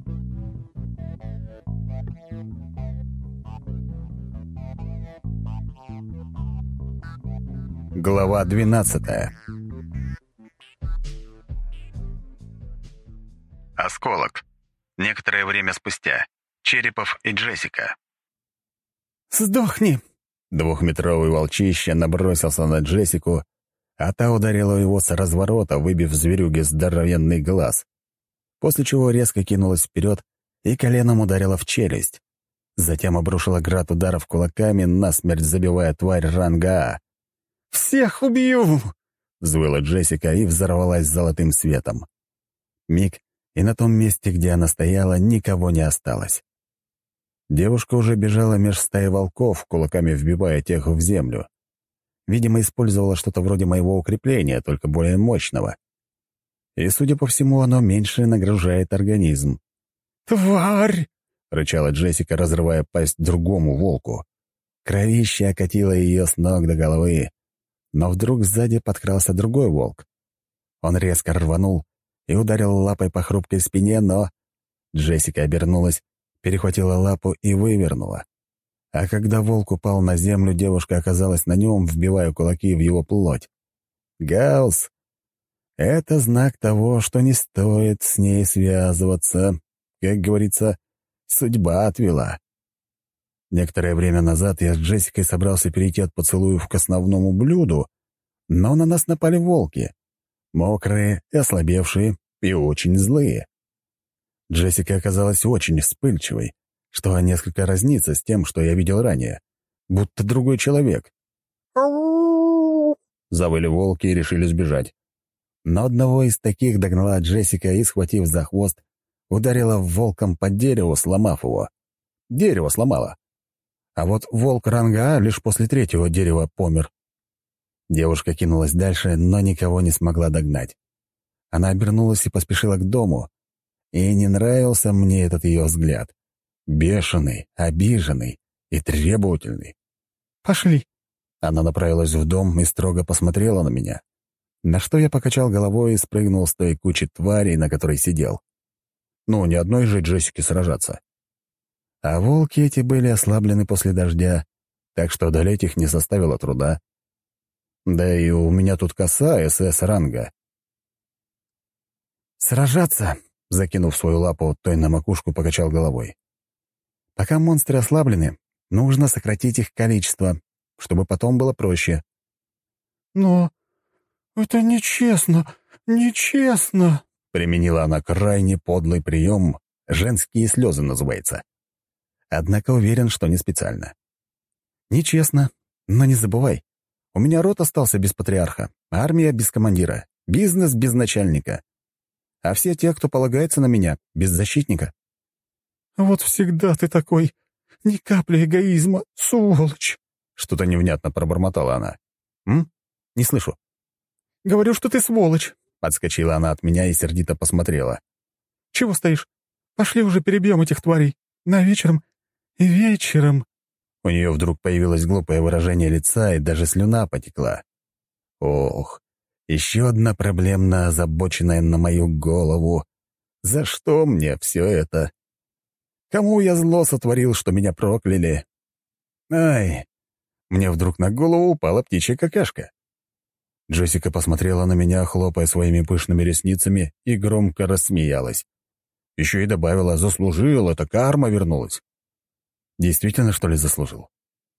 Глава 12. Осколок. Некоторое время спустя. Черепов и Джессика. «Сдохни!» Двухметровый волчище набросился на Джессику, а та ударила его с разворота, выбив зверюге здоровенный глаз, после чего резко кинулась вперед и коленом ударила в челюсть. Затем обрушила град ударов кулаками, насмерть забивая тварь ранга А. «Всех убью!» — взвыла Джессика и взорвалась золотым светом. Миг, и на том месте, где она стояла, никого не осталось. Девушка уже бежала меж стаи волков, кулаками вбивая тех в землю. Видимо, использовала что-то вроде моего укрепления, только более мощного. И, судя по всему, оно меньше нагружает организм. «Тварь!» — рычала Джессика, разрывая пасть другому волку. Кровище окатило ее с ног до головы. Но вдруг сзади подкрался другой волк. Он резко рванул и ударил лапой по хрупкой спине, но... Джессика обернулась, перехватила лапу и вывернула. А когда волк упал на землю, девушка оказалась на нем, вбивая кулаки в его плоть. Гаусс! Это знак того, что не стоит с ней связываться. Как говорится, судьба отвела. Некоторое время назад я с Джессикой собрался перейти от поцелуев к основному блюду, но на нас напали волки. Мокрые, ослабевшие и очень злые. Джессика оказалась очень вспыльчивой, что несколько разнится с тем, что я видел ранее. Будто другой человек. Завыли волки и решили сбежать. Но одного из таких догнала Джессика и, схватив за хвост, ударила волком по дереву, сломав его. Дерево сломало. А вот волк ранга А лишь после третьего дерева помер. Девушка кинулась дальше, но никого не смогла догнать. Она обернулась и поспешила к дому. И не нравился мне этот ее взгляд. Бешеный, обиженный и требовательный. «Пошли!» Она направилась в дом и строго посмотрела на меня. На что я покачал головой и спрыгнул с той кучи тварей, на которой сидел. Ну, ни одной же Джессике сражаться. А волки эти были ослаблены после дождя, так что одолеть их не составило труда. Да и у меня тут коса СС-ранга. «Сражаться!» — закинув свою лапу, той на макушку покачал головой. «Пока монстры ослаблены, нужно сократить их количество, чтобы потом было проще». «Но это нечестно, нечестно!» — применила она крайне подлый прием, женские слезы называется. Однако уверен, что не специально. «Нечестно, но не забывай, у меня род остался без патриарха, армия без командира, бизнес без начальника. А все те, кто полагается на меня, без защитника». «Вот всегда ты такой, ни капли эгоизма, сволочь!» Что-то невнятно пробормотала она. Не слышу». «Говорю, что ты сволочь!» Отскочила она от меня и сердито посмотрела. «Чего стоишь? Пошли уже перебьем этих тварей. На вечером. Вечером». У нее вдруг появилось глупое выражение лица, и даже слюна потекла. Ох, еще одна проблемно озабоченная на мою голову. За что мне все это? Кому я зло сотворил, что меня прокляли? Ай! Мне вдруг на голову упала птичья какашка. Джессика посмотрела на меня, хлопая своими пышными ресницами, и громко рассмеялась. Еще и добавила: «Заслужил, это карма вернулась». Действительно, что ли, заслужил?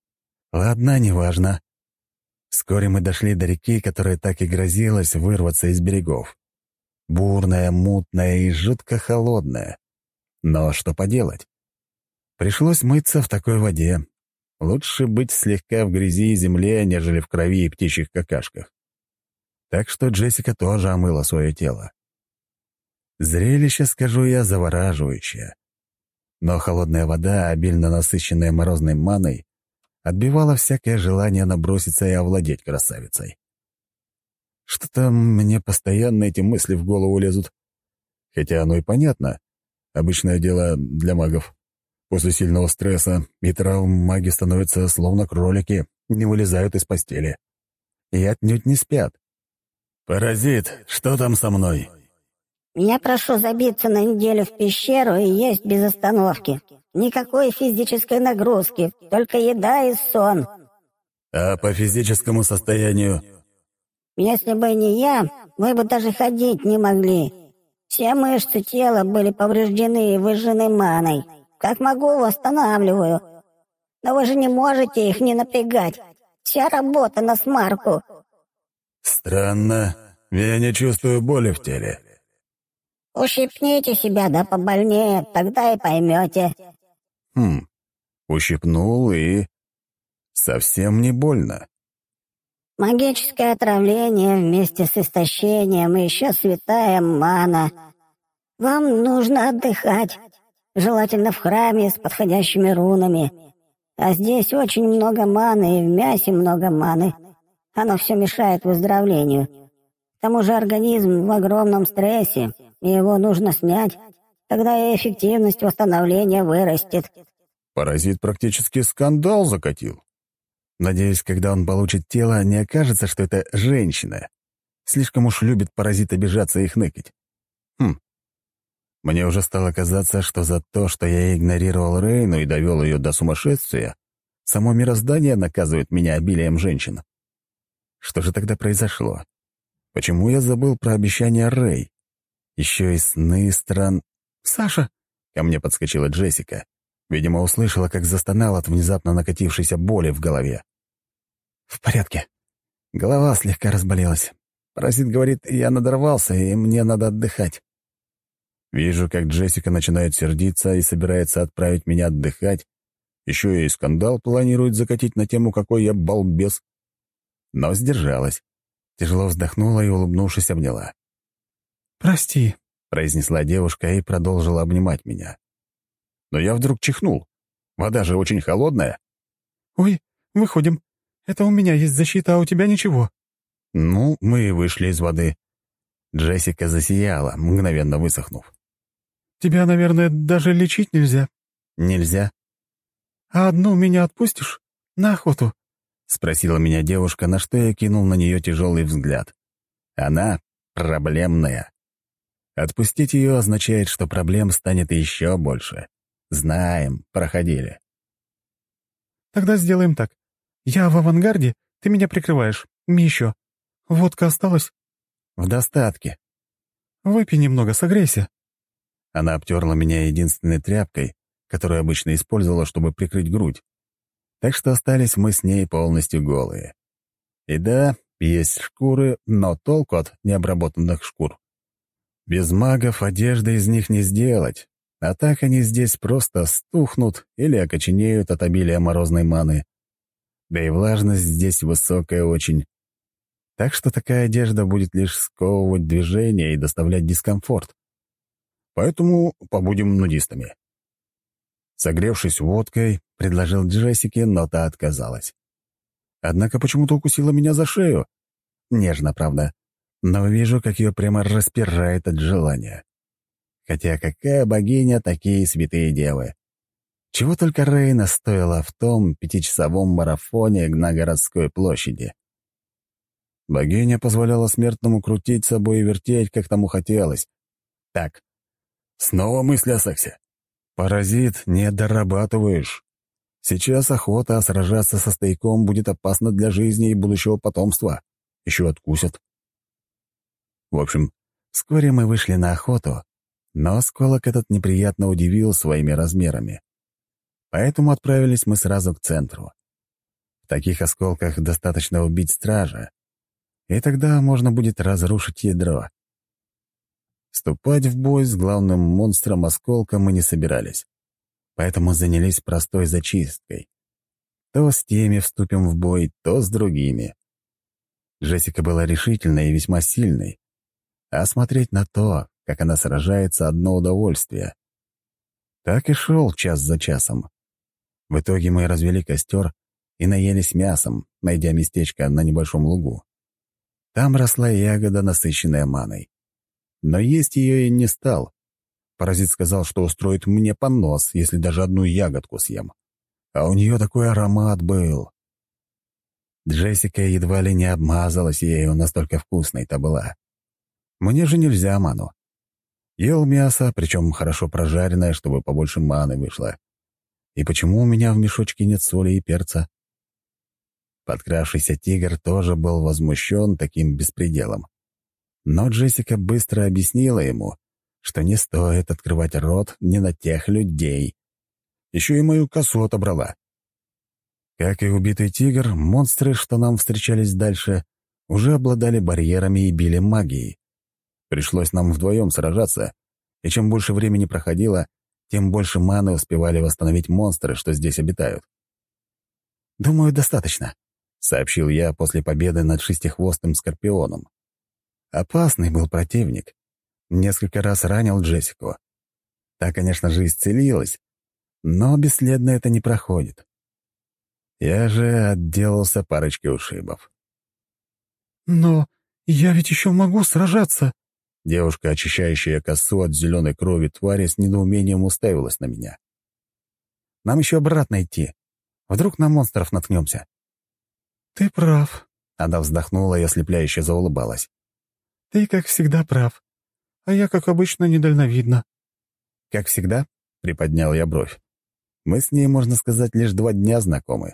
Ладно, неважно. Вскоре мы дошли до реки, которая так и грозилась вырваться из берегов. Бурная, мутная и жутко холодная. Но что поделать? Пришлось мыться в такой воде. Лучше быть слегка в грязи и земле, нежели в крови и птичьих какашках. Так что Джессика тоже омыла свое тело. Зрелище, скажу я, завораживающее. Но холодная вода, обильно насыщенная морозной маной, отбивала всякое желание наброситься и овладеть красавицей. Что-то мне постоянно эти мысли в голову лезут. Хотя оно и понятно. Обычное дело для магов. После сильного стресса и травм маги становятся словно кролики, не вылезают из постели. И отнюдь не спят. «Паразит, что там со мной?» Я прошу забиться на неделю в пещеру и есть без остановки. Никакой физической нагрузки, только еда и сон. А по физическому состоянию? Если бы не я, вы бы даже ходить не могли. Все мышцы тела были повреждены и выжжены маной. Как могу, восстанавливаю. Но вы же не можете их не напрягать. Вся работа на смарку. Странно. Я не чувствую боли в теле. Ущипните себя, да побольнее, тогда и поймете. Ущипнул и... совсем не больно. Магическое отравление вместе с истощением и еще святая мана. Вам нужно отдыхать, желательно в храме с подходящими рунами. А здесь очень много маны, и в мясе много маны. Оно все мешает выздоровлению. К тому же организм в огромном стрессе, и его нужно снять, тогда и эффективность восстановления вырастет. Паразит практически скандал закатил. Надеюсь, когда он получит тело, не окажется, что это женщина. Слишком уж любит паразит обижаться и хныкать. Мне уже стало казаться, что за то, что я игнорировал Рейну и довел ее до сумасшествия, само мироздание наказывает меня обилием женщин. Что же тогда произошло? Почему я забыл про обещание Рей? Еще и сны стран... «Саша!» — ко мне подскочила Джессика. Видимо, услышала, как застонал от внезапно накатившейся боли в голове. «В порядке. Голова слегка разболелась. Паразит говорит, я надорвался, и мне надо отдыхать». Вижу, как Джессика начинает сердиться и собирается отправить меня отдыхать. Еще и скандал планирует закатить на тему, какой я балбес. Но сдержалась. Тяжело вздохнула и, улыбнувшись, обняла. «Прости», — произнесла девушка и продолжила обнимать меня. Но я вдруг чихнул. Вода же очень холодная. «Ой, выходим. Это у меня есть защита, а у тебя ничего». Ну, мы и вышли из воды. Джессика засияла, мгновенно высохнув. «Тебя, наверное, даже лечить нельзя». «Нельзя?» «А одну меня отпустишь? На охоту?» — спросила меня девушка, на что я кинул на нее тяжелый взгляд. Она проблемная. Отпустить ее означает, что проблем станет еще больше. Знаем, проходили. «Тогда сделаем так. Я в авангарде, ты меня прикрываешь. Еще. Водка осталась?» В достатке. «Выпей немного, согрейся». Она обтерла меня единственной тряпкой, которую обычно использовала, чтобы прикрыть грудь. Так что остались мы с ней полностью голые. И да, есть шкуры, но толку от необработанных шкур. Без магов одежды из них не сделать, а так они здесь просто стухнут или окоченеют от обилия морозной маны. Да и влажность здесь высокая очень. Так что такая одежда будет лишь сковывать движение и доставлять дискомфорт. Поэтому побудем нудистами. Согревшись водкой, предложил Джессике, но та отказалась. Однако почему-то укусила меня за шею. Нежно, правда, но вижу, как ее прямо распирает от желания. Хотя какая богиня, такие святые девы. Чего только Рейна стоила в том 5-часовом марафоне на городской площади. Богиня позволяла смертному крутить собой и вертеть, как тому хотелось. Так, снова мысли о сексе. Паразит не дорабатываешь. Сейчас охота, а сражаться со стояком будет опасно для жизни и будущего потомства. Еще откусят. В общем, вскоре мы вышли на охоту, но осколок этот неприятно удивил своими размерами. Поэтому отправились мы сразу к центру. В таких осколках достаточно убить стража, и тогда можно будет разрушить ядро. Вступать в бой с главным монстром осколка мы не собирались, поэтому занялись простой зачисткой. То с теми вступим в бой, то с другими. Джессика была решительной и весьма сильной, а смотреть на то, как она сражается, одно удовольствие. Так и шел час за часом. В итоге мы развели костер и наелись мясом, найдя местечко на небольшом лугу. Там росла ягода, насыщенная маной. Но есть ее и не стал. Паразит сказал, что устроит мне понос, если даже одну ягодку съем. А у нее такой аромат был. Джессика едва ли не обмазалась ею, настолько вкусной-то была. Мне же нельзя ману. Ел мясо, причем хорошо прожаренное, чтобы побольше маны вышло. И почему у меня в мешочке нет соли и перца? Подкравшийся тигр тоже был возмущен таким беспределом. Но Джессика быстро объяснила ему, что не стоит открывать рот не на тех людей. Еще и мою косу отобрала. Как и убитый тигр, монстры, что нам встречались дальше, уже обладали барьерами и били магией. Пришлось нам вдвоем сражаться, и чем больше времени проходило, тем больше маны успевали восстановить монстры, что здесь обитают. «Думаю, достаточно», — сообщил я после победы над шестихвостым скорпионом. Опасный был противник. Несколько раз ранил Джессику. Та, конечно же, исцелилась, но бесследно это не проходит. Я же отделался парочкой ушибов. «Но я ведь еще могу сражаться!» Девушка, очищающая косу от зеленой крови твари, с недоумением уставилась на меня. «Нам еще обратно идти. Вдруг на монстров наткнемся?» «Ты прав», — она вздохнула и ослепляюще заулыбалась. «Ты, как всегда, прав. А я, как обычно, недальновидна». «Как всегда?» — приподнял я бровь. «Мы с ней, можно сказать, лишь 2 дня знакомы».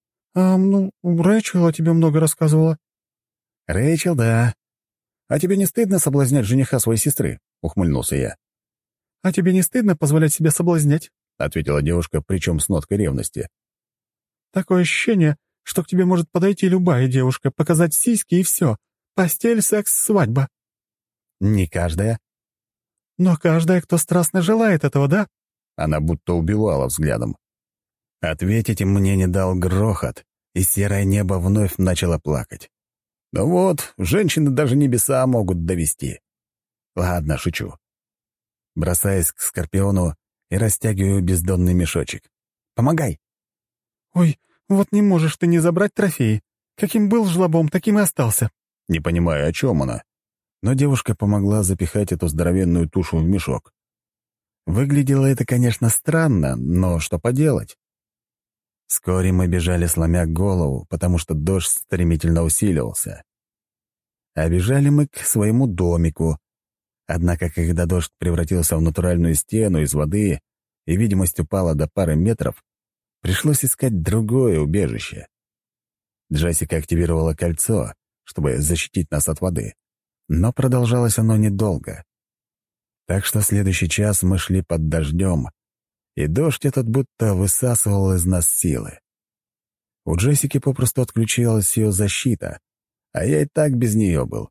Рэйчел о тебе много рассказывала». «Рэйчел, да. А тебе не стыдно соблазнять жениха своей сестры?» — ухмыльнулся я. «А тебе не стыдно позволять себя соблазнять?» — ответила девушка, причем с ноткой ревности. «Такое ощущение, что к тебе может подойти любая девушка, показать сиськи и все. Постель, секс, свадьба». «Не каждая». «Но каждая, кто страстно желает этого, да?» Она будто убивала взглядом. Ответить мне не дал грохот, и серое небо вновь начало плакать. Ну вот, женщины даже небеса могут довести. Ладно, шучу. Бросаясь к скорпиону и растягиваю бездонный мешочек. «Помогай!» «Ой, вот не можешь ты не забрать трофеи. Каким был жлобом, таким и остался». Не понимаю, о чем она. Но девушка помогла запихать эту здоровенную тушу в мешок. Выглядело это, конечно, странно, но что поделать? Вскоре мы бежали, сломя голову, потому что дождь стремительно усиливался. А бежали мы к своему домику. Однако, когда дождь превратился в натуральную стену из воды и видимость упала до пары метров, пришлось искать другое убежище. Джессика активировала кольцо, чтобы защитить нас от воды, но продолжалось оно недолго. Так что следующий час мы шли под дождем, и дождь этот будто высасывал из нас силы. У Джессики попросту отключилась ее защита, а я и так без нее был.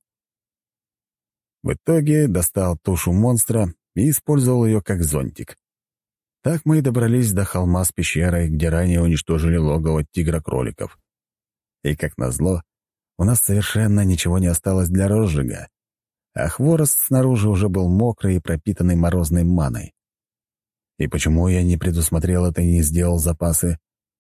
В итоге достал тушу монстра и использовал ее как зонтик. Так мы и добрались до холма с пещерой, где ранее уничтожили логово тигра-кроликов. И, как назло, у нас совершенно ничего не осталось для розжига, а хворост снаружи уже был мокрый и пропитанный морозной маной. И почему я не предусмотрел это и не сделал запасы?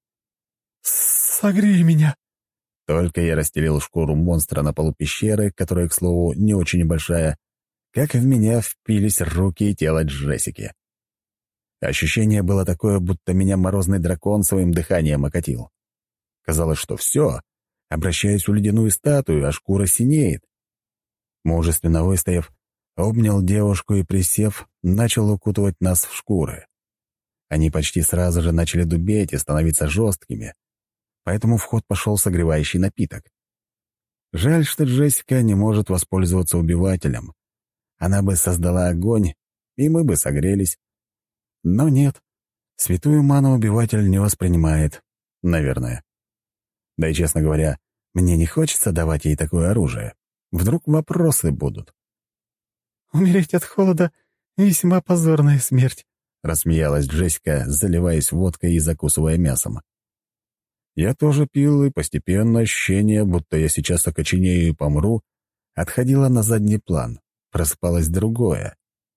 «Согрей меня!» Только я расстелил шкуру монстра на полу пещеры, которая, к слову, не очень большая, как в меня впились руки и тело Джессики. Ощущение было такое, будто меня морозный дракон своим дыханием окатил. Казалось, что все, обращаюсь в ледяную статую, а шкура синеет. Мужественно выстояв, обнял девушку и, присев, начал укутывать нас в шкуры. Они почти сразу же начали дубеть и становиться жесткими, поэтому в ход пошел согревающий напиток. Жаль, что Джессика не может воспользоваться убивателем. Она бы создала огонь, и мы бы согрелись. Но нет, святую ману убиватель не воспринимает, наверное. Да и, честно говоря, мне не хочется давать ей такое оружие. Вдруг вопросы будут. «Умереть от холода — весьма позорная смерть», — рассмеялась Джессика, заливаясь водкой и закусывая мясом. Я тоже пил, и постепенно ощущение, будто я сейчас окоченею и помру, отходило на задний план. Просыпалось другое.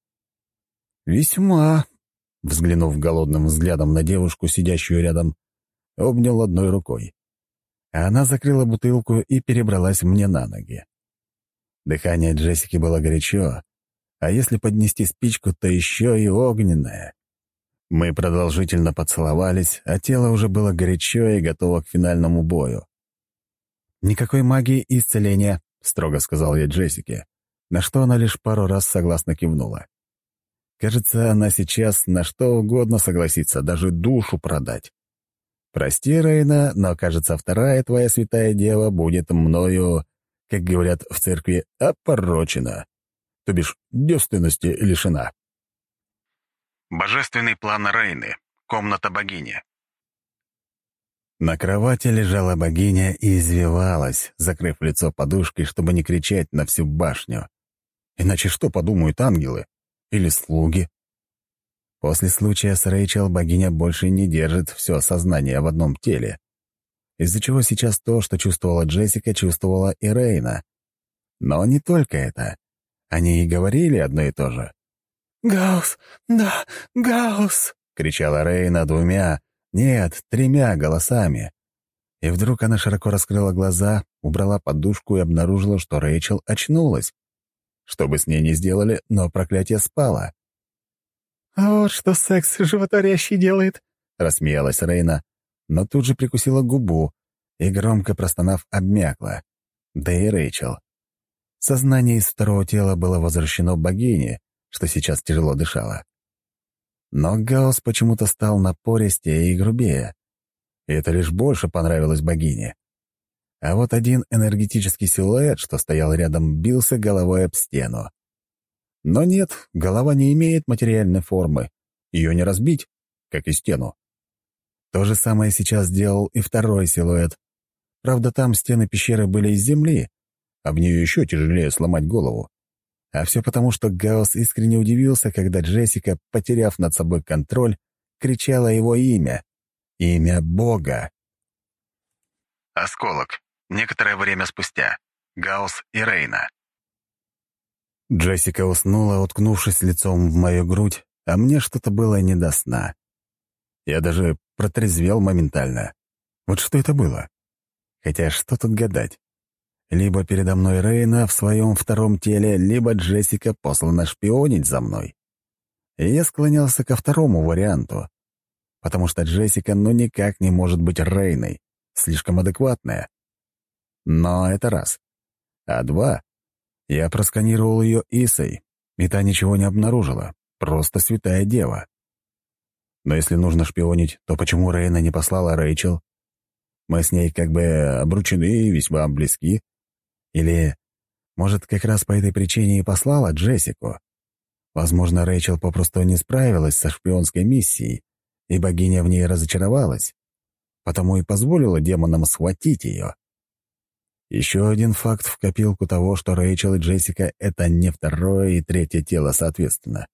«Весьма», — взглянув голодным взглядом на девушку, сидящую рядом, обнял одной рукой. А она закрыла бутылку и перебралась мне на ноги. Дыхание Джессики было горячо, а если поднести спичку, то еще и огненное. Мы продолжительно поцеловались, а тело уже было горячо и готово к финальному бою. «Никакой магии и исцеления», — строго сказал я Джессике, на что она лишь пару раз согласно кивнула. Кажется, она сейчас на что угодно согласится, даже душу продать. Прости, Рейна, но, кажется, вторая твоя святая дева будет мною, как говорят в церкви, опорочена. То бишь, девственности лишена. Божественный план Рейны. Комната богини. На кровати лежала богиня и извивалась, закрыв лицо подушкой, чтобы не кричать на всю башню. Иначе что подумают ангелы? Или слуги? После случая с Рэйчел богиня больше не держит все сознание в одном теле, из-за чего сейчас то, что чувствовала Джессика, чувствовала и Рейна. Но не только это. Они и говорили одно и то же. «Гаусс! Да, Гаусс!» — кричала Рейна тремя голосами. И вдруг она широко раскрыла глаза, убрала подушку и обнаружила, что Рэйчел очнулась. Что бы с ней ни сделали, но проклятие спало. «Вот что секс животворящий делает!» — рассмеялась Рейна, но тут же прикусила губу и, громко простонав, обмякла. Да и Рэйчел. Сознание из второго тела было возвращено богине, что сейчас тяжело дышала. Но Гаусс почему-то стал напористее и грубее. И это лишь больше понравилось богине. А вот один энергетический силуэт, что стоял рядом, бился головой об стену. Но нет, голова не имеет материальной формы. Ее не разбить, как и стену. То же самое сейчас сделал и второй силуэт. Правда, там стены пещеры были из земли, а в нее еще тяжелее сломать голову. А все потому, что Гаусс искренне удивился, когда Джессика, потеряв над собой контроль, кричала его имя. Имя Бога. Осколок. Некоторое время спустя. Гаусс и Рейна. Джессика уснула, уткнувшись лицом в мою грудь, а мне что-то было не до сна. Я даже протрезвел моментально. Вот что это было? Хотя что тут гадать? Либо передо мной Рейна в своем втором теле, либо Джессика послана шпионить за мной. И я склонялся ко второму варианту, потому что Джессика никак не может быть Рейной, слишком адекватная. Но это раз. А два, я просканировал ее Исой, и та ничего не обнаружила, просто святая дева. Но если нужно шпионить, то почему Рейна не послала Рэйчел? Мы с ней как бы обручены и весьма близки. Или, может, как раз по этой причине и послала Джессику? Возможно, Рэйчел попросту не справилась со шпионской миссией, и богиня в ней разочаровалась, потому и позволила демонам схватить ее. Еще один факт в копилку того, что Рэйчел и Джессика — это не второе и третье тело соответственно.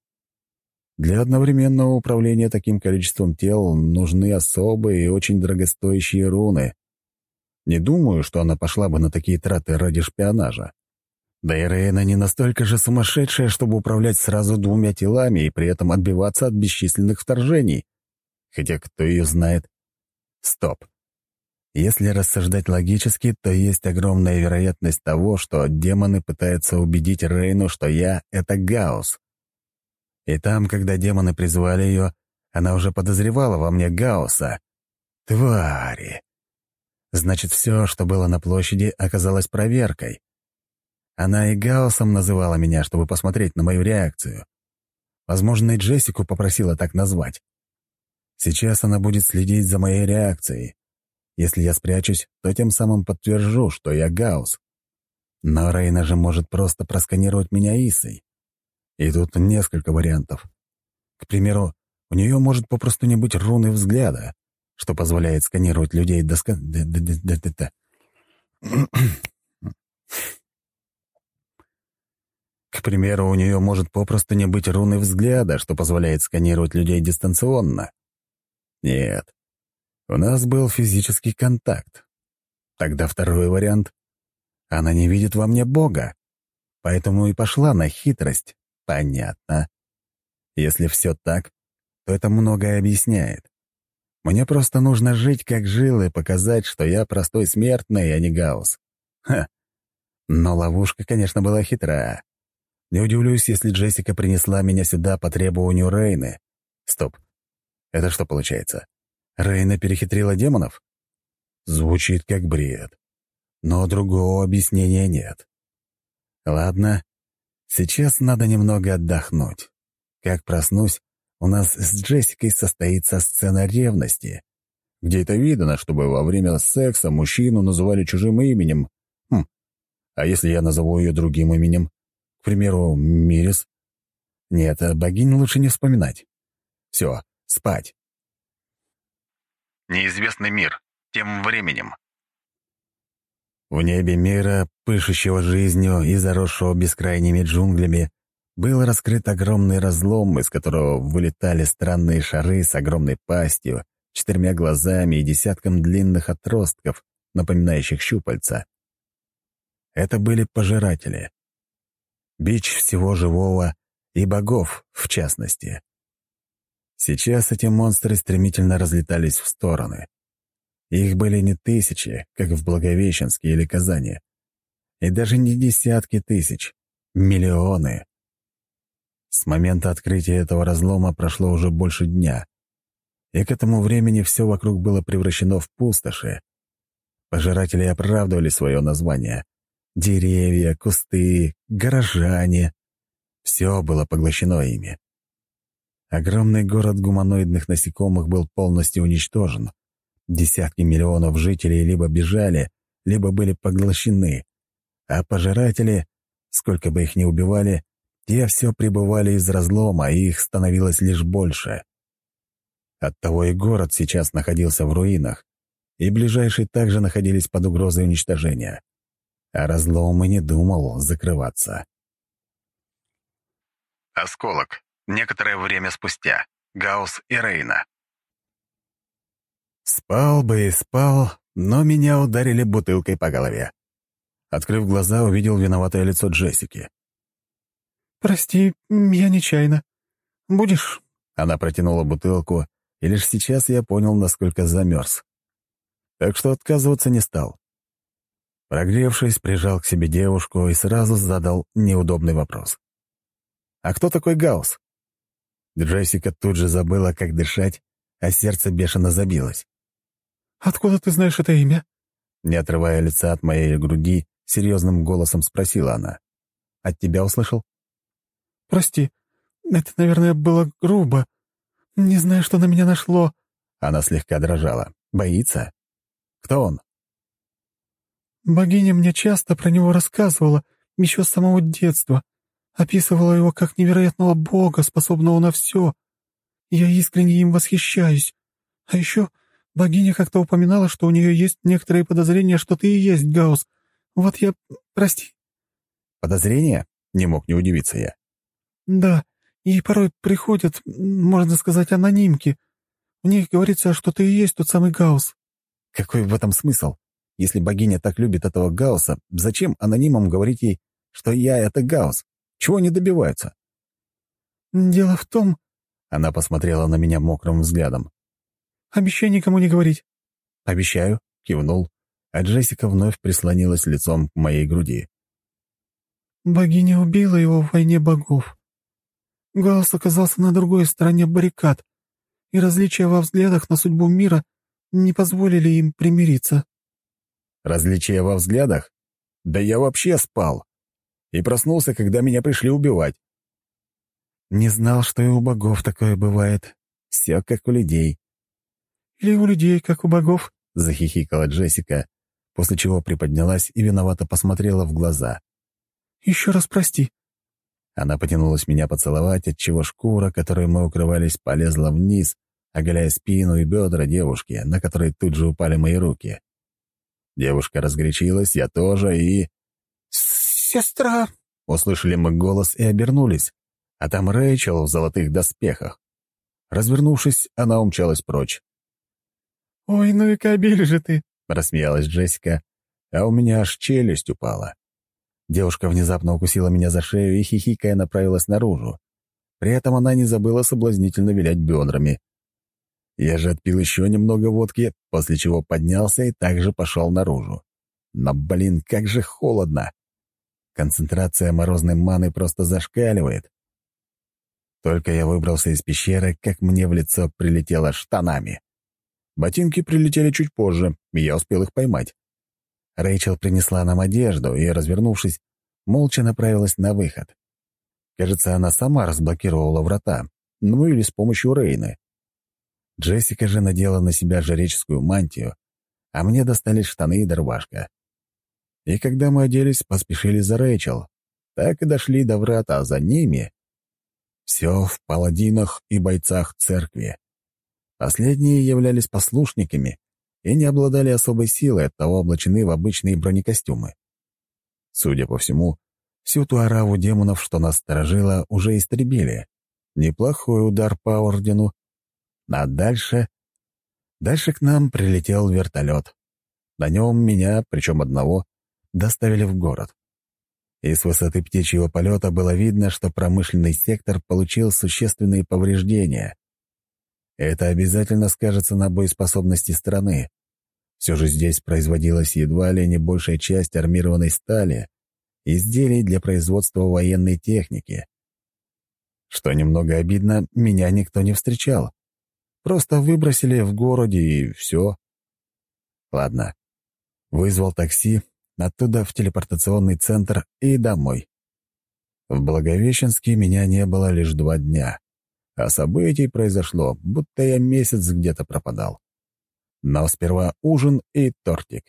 Для одновременного управления таким количеством тел нужны особые и очень дорогостоящие руны. Не думаю, что она пошла бы на такие траты ради шпионажа. Да и Рейна не настолько же сумасшедшая, чтобы управлять сразу двумя телами и при этом отбиваться от бесчисленных вторжений. Хотя кто ее знает? Стоп. Если рассуждать логически, то есть огромная вероятность того, что демоны пытаются убедить Рейну, что я — это Гаусс. И там, когда демоны призвали ее, она уже подозревала во мне Гаусса. Твари! Значит, все, что было на площади, оказалось проверкой. Она и Гауссом называла меня, чтобы посмотреть на мою реакцию. Возможно, и Джессику попросила так назвать. Сейчас она будет следить за моей реакцией. Если я спрячусь, то тем самым подтвержу, что я Гаусс. Но Рейна же может просто просканировать меня Исой. И тут несколько вариантов. К примеру, у нее может попросту не быть руны взгляда, что позволяет сканировать людей К примеру, у нее может попросту не быть руны взгляда, что позволяет сканировать людей дистанционно. Нет, у нас был физический контакт. Тогда второй вариант. Она не видит во мне Бога, поэтому и пошла на хитрость. Понятно. Если все так, то это многое объясняет. Мне просто нужно жить, как жил, и показать, что я простой смертный, а не Гаусс. Ха. Но ловушка, конечно, была хитрая. Не удивлюсь, если Джессика принесла меня сюда по требованию Рейны. Стоп. Это что получается? Рейна перехитрила демонов? Звучит как бред. Но другого объяснения нет. Ладно, сейчас надо немного отдохнуть. Как проснусь, у нас с Джессикой состоится сцена ревности, где это видно, чтобы во время секса мужчину называли чужим именем. А если я назову ее другим именем? К примеру, Мирис? Нет, богинь лучше не вспоминать. Все, спать. Неизвестный мир. Тем временем. В небе мира, пышущего жизнью и заросшего бескрайними джунглями, был раскрыт огромный разлом, из которого вылетали странные шары с огромной пастью, 4 глазами и десятком длинных отростков, напоминающих щупальца. Это были пожиратели. Бич всего живого и богов, в частности. Сейчас эти монстры стремительно разлетались в стороны. Их были не тысячи, как в Благовещенске или Казани, и даже не десятки тысяч, миллионы. С момента открытия этого разлома прошло уже больше дня, и к этому времени все вокруг было превращено в пустоши. Пожиратели оправдывали свое название. Деревья, кусты, горожане — все было поглощено ими. Огромный город гуманоидных насекомых был полностью уничтожен. Десятки миллионов жителей либо бежали, либо были поглощены, а пожиратели, сколько бы их ни убивали, те все прибывали из разлома, и их становилось лишь больше. Оттого и город сейчас находился в руинах, и ближайшие также находились под угрозой уничтожения. А разлом и не думал закрываться. Осколок. Некоторое время спустя. Гаусс и Рейна. Спал бы и спал, но меня ударили бутылкой по голове. Открыв глаза, увидел виноватое лицо Джессики. «Прости, я нечаянно. Будешь?» Она протянула бутылку, и лишь сейчас я понял, насколько замерз. Так что отказываться не стал. Прогревшись, прижал к себе девушку и сразу задал неудобный вопрос. «А кто такой Гаусс?» Джессика тут же забыла, как дышать, а сердце бешено забилось. «Откуда ты знаешь это имя?» Не отрывая лица от моей груди, серьезным голосом спросила она. «От тебя услышал?» «Прости, это, наверное, было грубо. Не знаю, что на меня нашло». Она слегка дрожала. «Боится? Кто он?» «Богиня мне часто про него рассказывала, еще с самого детства. Описывала его как невероятного бога, способного на все. Я искренне им восхищаюсь. А еще богиня как-то упоминала, что у нее есть некоторые подозрения, что ты и есть Гаусс. Вот я... Прости». «Подозрения?» — не мог не удивиться я. «Да, ей порой приходят, можно сказать, анонимки. В них говорится, что ты и есть тот самый Гаусс». «Какой в этом смысл? Если богиня так любит этого Гаусса, зачем анонимам говорить ей, что я — это Гаусс? Чего они добиваются?» «Дело в том...» — она посмотрела на меня мокрым взглядом. «Обещай никому не говорить». «Обещаю», — кивнул, а Джессика вновь прислонилась лицом к моей груди. «Богиня убила его в войне богов. Гаусс оказался на другой стороне баррикад, и различия во взглядах на судьбу мира не позволили им примириться». «Различия во взглядах? Да я вообще спал. И проснулся, когда меня пришли убивать». «Не знал, что и у богов такое бывает. Все как у людей». «Или у людей, как у богов», — захихикала Джессика, после чего приподнялась и виновато посмотрела в глаза. «Еще раз прости». Она потянулась меня поцеловать, отчего шкура, которой мы укрывались, полезла вниз, оголяя спину и бедра девушки, на которые тут же упали мои руки. Девушка разгорячилась, я тоже, и... «Сестра!» — услышали мы голос и обернулись, а там Рэйчел в золотых доспехах. Развернувшись, она умчалась прочь. «Ой, ну и кобель же ты!» — рассмеялась Джессика, а у меня аж челюсть упала. Девушка внезапно укусила меня за шею и, хихикая, направилась наружу. При этом она не забыла соблазнительно вилять бедрами. Я же отпил еще немного водки, после чего поднялся и также пошел наружу. Но, блин, как же холодно! Концентрация морозной маны просто зашкаливает. Только я выбрался из пещеры, как мне в лицо прилетело штанами. Ботинки прилетели чуть позже, и я успел их поймать. Рэйчел принесла нам одежду и, развернувшись, молча направилась на выход. Кажется, она сама разблокировала врата, ну или с помощью Рейны. Джессика же надела на себя жреческую мантию, а мне достались штаны и рубашка. И когда мы оделись, поспешили за Рэйчел. Так и дошли до врат, а за ними все в паладинах и бойцах церкви. Последние являлись послушниками и не обладали особой силой, оттого облачены в обычные бронекостюмы. Судя по всему, всю ту ораву демонов, что нас сторожило, уже истребили. Неплохой удар по ордену. А дальше к нам прилетел вертолет. На нем меня, причем одного, доставили в город. И с высоты птичьего полета было видно, что промышленный сектор получил существенные повреждения. Это обязательно скажется на боеспособности страны. Все же здесь производилась едва ли не большая часть армированной стали, изделий для производства военной техники. Что немного обидно, меня никто не встречал. Просто выбросили в городе, и все. Ладно. Вызвал такси, оттуда в телепортационный центр и домой. В Благовещенске меня не было лишь 2 дня, а событий произошло, будто я месяц где-то пропадал. Но сперва ужин и тортик.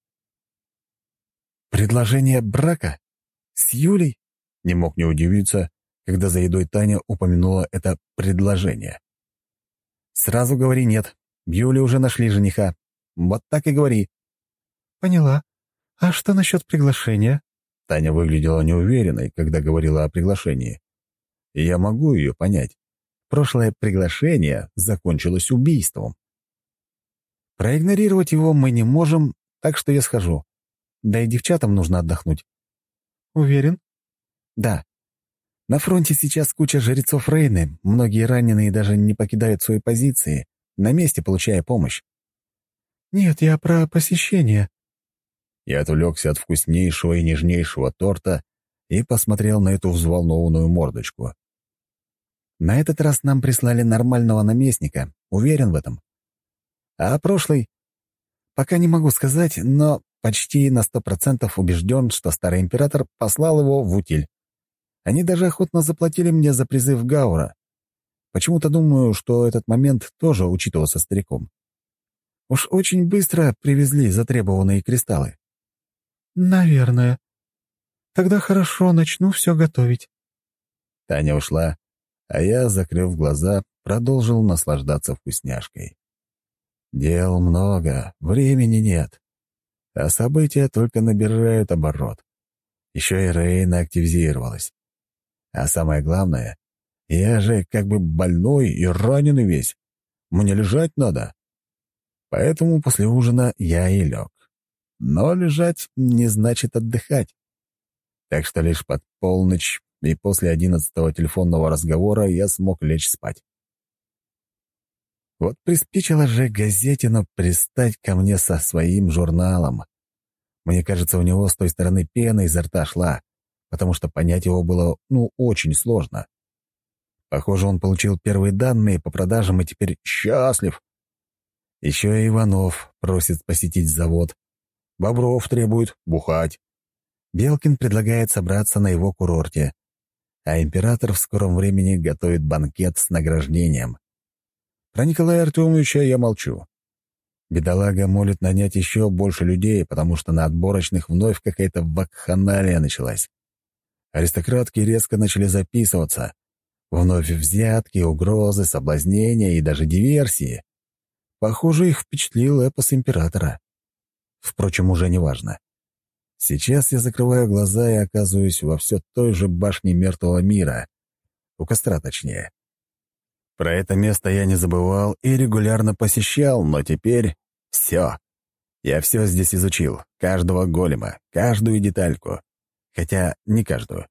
«Предложение брака? С Юлей?» Не мог не удивиться, когда за едой Таня упомянула это предложение. «Сразу говори нет. Юле уже нашли жениха. Вот так и говори». «Поняла. А что насчет приглашения?» Таня выглядела неуверенной, когда говорила о приглашении. И я могу ее понять. Прошлое приглашение закончилось убийством. Проигнорировать его мы не можем, так что я схожу. Да и девчатам нужно отдохнуть. «Уверен?» «Да. На фронте сейчас куча жрецов Рейны, многие раненые даже не покидают свои позиции, на месте получая помощь». «Нет, я про посещение». Я отвлекся от вкуснейшего и нежнейшего торта и посмотрел на эту взволнованную мордочку. На этот раз нам прислали нормального наместника, уверен в этом. А прошлый? Пока не могу сказать, но почти на 100% убежден, что старый император послал его в утиль. Они даже охотно заплатили мне за призыв Гаура. Почему-то думаю, что этот момент тоже учитывался стариком. Уж очень быстро привезли затребованные кристаллы. «Наверное. Тогда хорошо, начну все готовить». Таня ушла, а я, закрыв глаза, продолжил наслаждаться вкусняшкой. Дел много, времени нет, а события только набирают оборот. Еще и Рейна активизировалась. А самое главное, я же как бы больной и раненый весь. Мне лежать надо. Поэтому после ужина я и лег. Но лежать не значит отдыхать. Так что лишь под полночь и после 11-го телефонного разговора я смог лечь спать. Вот приспичило же Газетину пристать ко мне со своим журналом. Мне кажется, у него с той стороны пена изо рта шла, потому что понять его было, очень сложно. Похоже, он получил первые данные по продажам и теперь счастлив. Еще и Иванов просит посетить завод. Бобров требует бухать. Белкин предлагает собраться на его курорте. А император в скором времени готовит банкет с награждением. Про Николая Артемовича я молчу. Бедолага молит нанять еще больше людей, потому что на отборочных вновь какая-то вакханалия началась. Аристократки резко начали записываться. Вновь взятки, угрозы, соблазнения и даже диверсии. Похоже, их впечатлил эпос императора. Впрочем, уже не важно. Сейчас я закрываю глаза и оказываюсь во все той же башне мертвого мира. У костра, точнее. Про это место я не забывал и регулярно посещал, но теперь все. Я все здесь изучил. Каждого голема, каждую детальку. Хотя не каждую.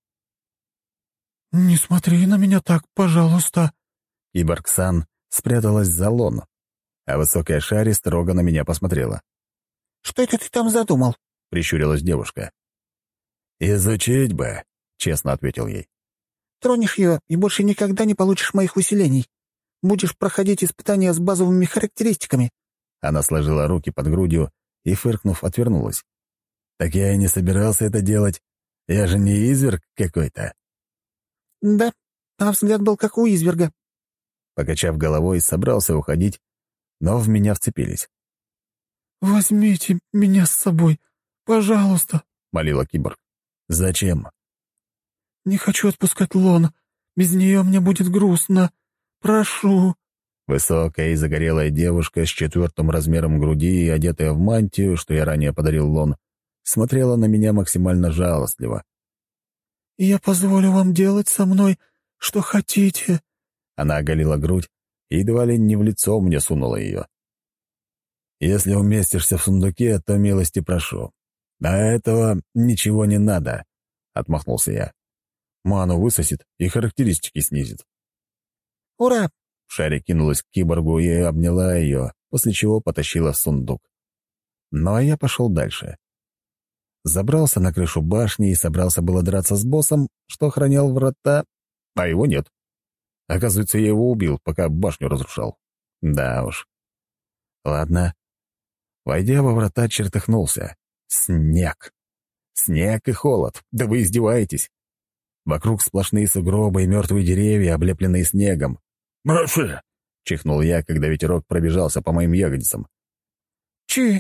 «Не смотри на меня так, пожалуйста». Киборг-сан спряталась за лон, а высокая Шари строго на меня посмотрела. «Что это ты там задумал?» — прищурилась девушка. «Изучить бы», — честно ответил ей. «Тронешь ее, и больше никогда не получишь моих усилений. Будешь проходить испытания с базовыми характеристиками». Она сложила руки под грудью и, фыркнув, отвернулась. «Так я и не собирался это делать. Я же не изверг какой-то». «Да, а взгляд был как у изверга». Покачав головой, собрался уходить, но в меня вцепились. «Возьмите меня с собой, пожалуйста», — молила киборг. «Зачем?» «Не хочу отпускать Лон. Без нее мне будет грустно. Прошу». Высокая и загорелая девушка с 4 размером груди и одетая в мантию, что я ранее подарил Лон, смотрела на меня максимально жалостливо. «Я позволю вам делать со мной, что хотите». Она оголила грудь и едва ли не в лицо мне сунула ее. «Если уместишься в сундуке, то милости прошу. А этого ничего не надо», — отмахнулся я. «Ману высосет и характеристики снизит». «Ура!» — Шарри кинулась к киборгу и обняла ее, после чего потащила в сундук. Ну а я пошел дальше. Забрался на крышу башни и собрался было драться с боссом, что охранял врата, а его нет. Оказывается, я его убил, пока башню разрушал. Да уж. Ладно. Войдя во врата, чертыхнулся. Снег. Снег и холод. Да вы издеваетесь. Вокруг сплошные сугробы и мертвые деревья, облепленные снегом. «Броши!» — чихнул я, когда ветерок пробежался по моим ягодицам. «Чи!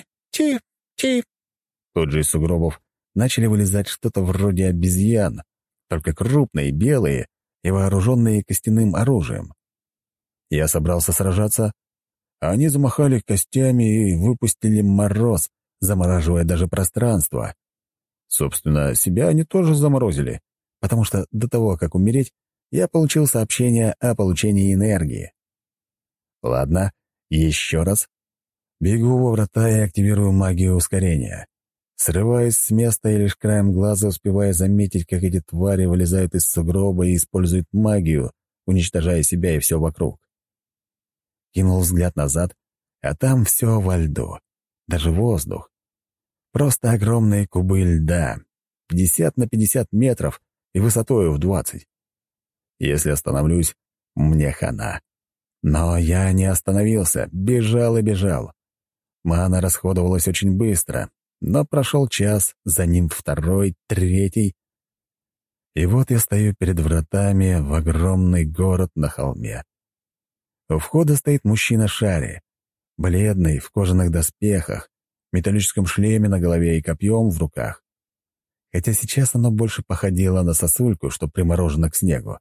Тут же из сугробов начали вылезать что-то вроде обезьян, только крупные, белые и вооруженные костяным оружием. Я собрался сражаться, а они замахали костями и выпустили мороз, замораживая даже пространство. Собственно, себя они тоже заморозили, потому что до того, как умереть, я получил сообщение о получении энергии. Ладно, еще раз. Бегу во врата и активирую магию ускорения. Срываюсь с места и лишь краем глаза успеваю заметить, как эти твари вылезают из сугроба и используют магию, уничтожая себя и все вокруг. Кинул взгляд назад, а там все во льду. Даже воздух. Просто огромные кубы льда. 50 на 50 метров и высотой в 20. Если остановлюсь, мне хана. Но я не остановился, бежал и бежал. Мана расходовалась очень быстро, но прошел час, за ним 2, 3. И вот я стою перед вратами в огромный город на холме. У входа стоит мужчина-шари, бледный, в кожаных доспехах, металлическом шлеме на голове и копьем в руках. Хотя сейчас оно больше походило на сосульку, что приморожено к снегу.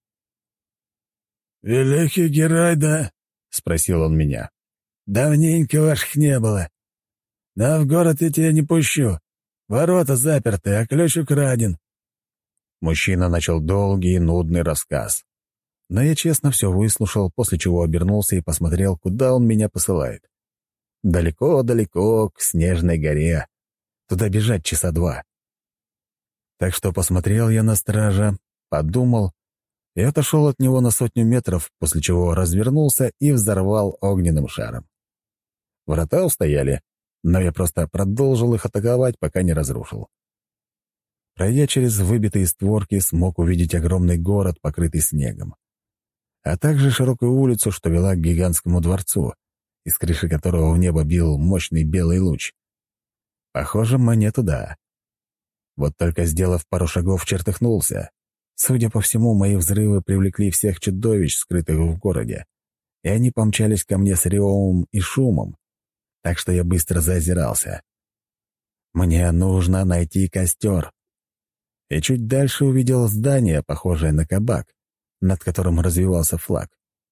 «Великий герой, да?» — спросил он меня. «Давненько ваших не было. Да в город я тебя не пущу. Ворота заперты, а ключ украден». Мужчина начал долгий и нудный рассказ. Но я честно все выслушал, после чего обернулся и посмотрел, куда он меня посылает. Далеко-далеко, к Снежной горе. Туда бежать часа 2. Так что посмотрел я на стража, подумал и отошел от него на 100 метров, после чего развернулся и взорвал огненным шаром. Врата устояли, но я просто продолжил их атаковать, пока не разрушил. Пройдя через выбитые створки, смог увидеть огромный город, покрытый снегом, а также широкую улицу, что вела к гигантскому дворцу, из крыши которого в небо бил мощный белый луч. Похоже, мне туда. Вот только сделав пару шагов, чертыхнулся. Судя по всему, мои взрывы привлекли всех чудовищ, скрытых в городе, и они помчались ко мне с ревом и шумом, так что я быстро заозирался. Мне нужно найти костер. И чуть дальше увидел здание, похожее на кабак, над которым развивался флаг.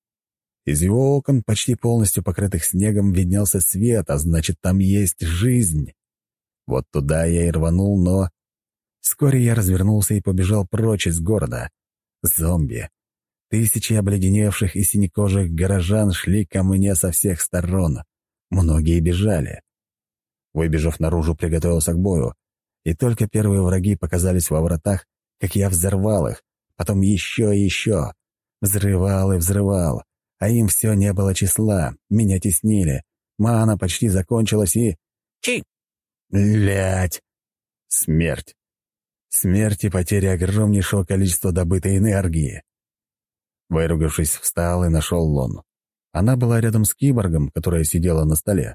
Из его окон, почти полностью покрытых снегом, виднелся свет, а значит, там есть жизнь. Вот туда я и рванул, но... Вскоре я развернулся и побежал прочь из города. Зомби. Тысячи обледеневших и синекожих горожан шли ко мне со всех сторон. Многие бежали. Выбежав наружу, приготовился к бою. И только первые враги показались во вратах, как я взорвал их, потом еще и еще. Взрывал и взрывал. А им все не было числа. Меня теснили. Мана почти закончилась и... Чи! Блядь! Смерть. Смерть и потеря огромнейшего количества добытой энергии. Выругавшись, встал и нашел Лон. Она была рядом с киборгом, которая сидела на столе.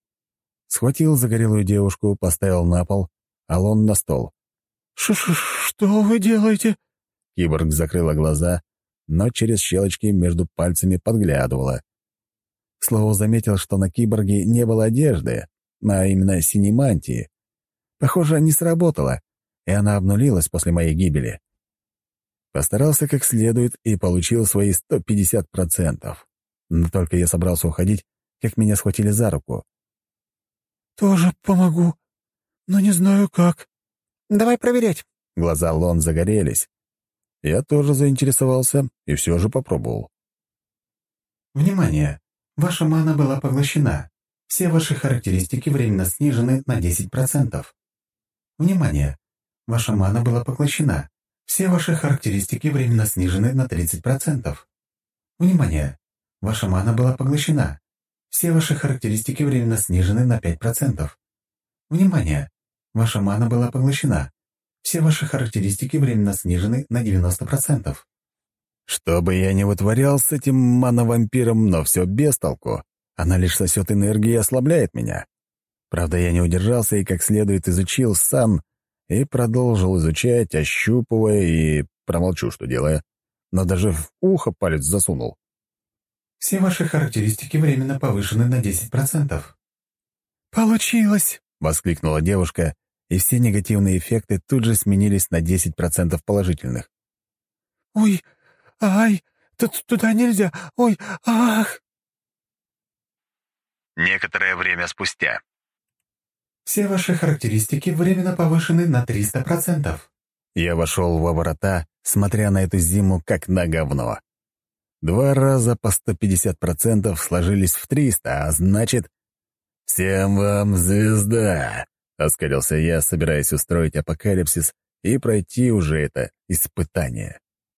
Схватил загорелую девушку, поставил на пол, а Лон на стол. «Что вы делаете?» Киборг закрыла глаза, но через щелочки между пальцами подглядывала. К слову, заметил, что на киборге не было одежды, а именно синей мантии. Похоже, не сработало, и она обнулилась после моей гибели. Постарался как следует и получил свои 150%. Но только я собрался уходить, как меня схватили за руку. «Тоже помогу, но не знаю как». «Давай проверять». Глаза Лон загорелись. Я тоже заинтересовался и все же попробовал. Внимание! Ваша мана была поглощена. Все ваши характеристики временно снижены на 10%. Внимание! Ваша мана была поглощена. Все ваши характеристики временно снижены на 30%. Внимание! Ваша мана была поглощена. Все ваши характеристики временно снижены на 5%. Внимание! Ваша мана была поглощена. Все ваши характеристики временно снижены на 90%. Что бы я ни вытворял с этим мановампиром, но все без толку. Она лишь сосет энергию и ослабляет меня. Правда, я не удержался и как следует изучил сан и продолжил изучать, ощупывая и промолчу, что делая. Но даже в ухо палец засунул. Все ваши характеристики временно повышены на 10%. «Получилось!» — воскликнула девушка, и все негативные эффекты тут же сменились на 10% положительных. «Ой, ай, туда нельзя! Ой, ах!» Некоторое время спустя. Все ваши характеристики временно повышены на 300%. Я вошел во ворота, смотря на эту зиму как на говно. 2 раза по 150% сложились в 300, а значит... «Всем вам звезда!» — оскалился я, собираясь устроить апокалипсис и пройти уже это испытание.